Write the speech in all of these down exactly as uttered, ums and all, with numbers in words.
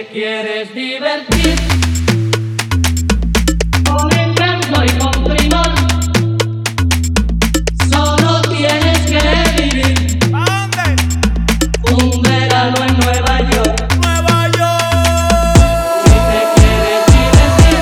te quieres divertir con encanto y con primor, solo tienes que vivir un verano en Nueva York. Nueva York. Si te quieres divertir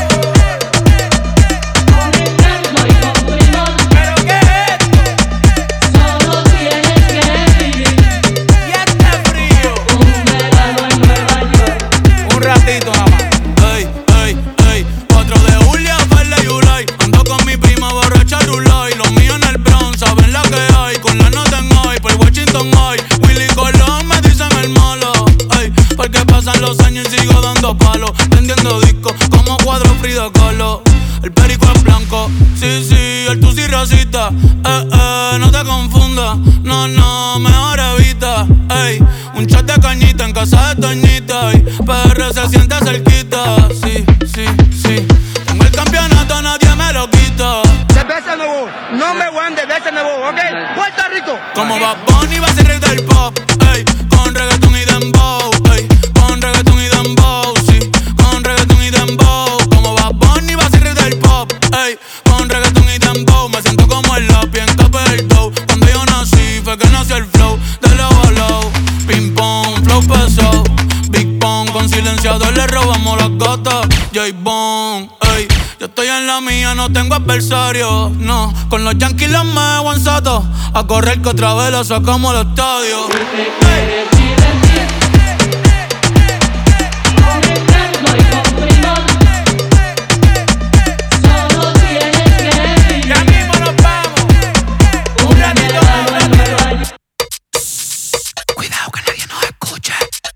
con encanto y con primor, ¿Pero qué es esto? solo tienes que vivir Y este frío. un verano en Nueva York. Un ratito nada más. Ey, ey, ey. cuatro de julio, Verde y Ulay. Ando con mi prima borracha Rulay. Los míos en el Bronx, saben la que hay. Con la nota en hoy, por Washington hoy. Willy Colón me dicen el malo. Ey, porque pasan los años y sigo dando palos. Vendiendo discos como cuadro Frida Kahlo. El perico es blanco, sí, sí, el tusi rosita. Eh, eh, no te confundas, no, no, mejor evita. Ey, un chat de cañita en casa de Toñita. Y P R se siente cerquita, sí, sí, sí. Tengo el campeonato, nadie me lo quita. Cerveza Nuevo, nombre one de cerveza Nuevo, ¿ok? Puerto Rico. Como Bad Bunny va a ser rey del pop, ey, con reggaeton y dembow, ey, con reggaeton y dembow, sí, con reggaeton y dembow. Como Bad Bunny va a ser rey del pop, ey, con reggaeton y dembow. Me siento como el lápiz en Capel del Dow. Cuando yo nací fue que nació el flow de low a low. Ping pong, flow pesado, Big Pong, con silenciador le robamos las gatas. J-Bone, ey, yo estoy en la mía, no tengo adversario, no. Con los Yankees los me guanzato, a correr que otra vez la sacamos al estadio. Si te quieres divertir con encanto y con primor, solo tienes que vivir Ya mismo nos vamos. un verano en Nueva York. Cuidado que nadie nos escuche.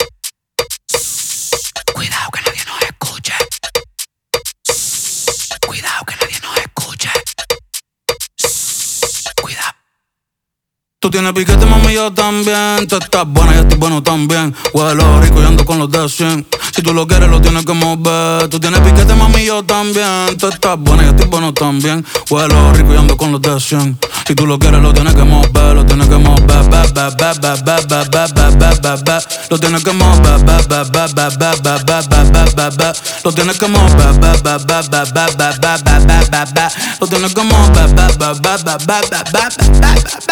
Cuidado que nadie nos escuche. Cuidado que nadie nos escuche. Cuidado. Tú tienes piquete, mami, yo también. Tú estás buena, yo estoy bueno también. Huelo rico y ando con los de cien. Si tú lo quieres, lo tienes que mover. Tú tienes piquete, mami, yo también. Tú estás buena, yo estoy bueno también. Huelo rico y ando con los de cien. Si tú lo quieres, lo tienes que mover. Lo tienes que mover. Ba, ba, ba, ba, ba, ba, ba, ba, ba, ba, ba. Lo tienes que mover. Ba, ba, ba, ba, ba, ba, ba, ba, ba, ba, ba. Lo tienes que mover. Ba, ba, ba, ba, ba, ba, ba, ba, ba, ba, ba. Lo tienes que mover. Ba, ba, ba, ba, ba, ba, ba, ba, ba, ba.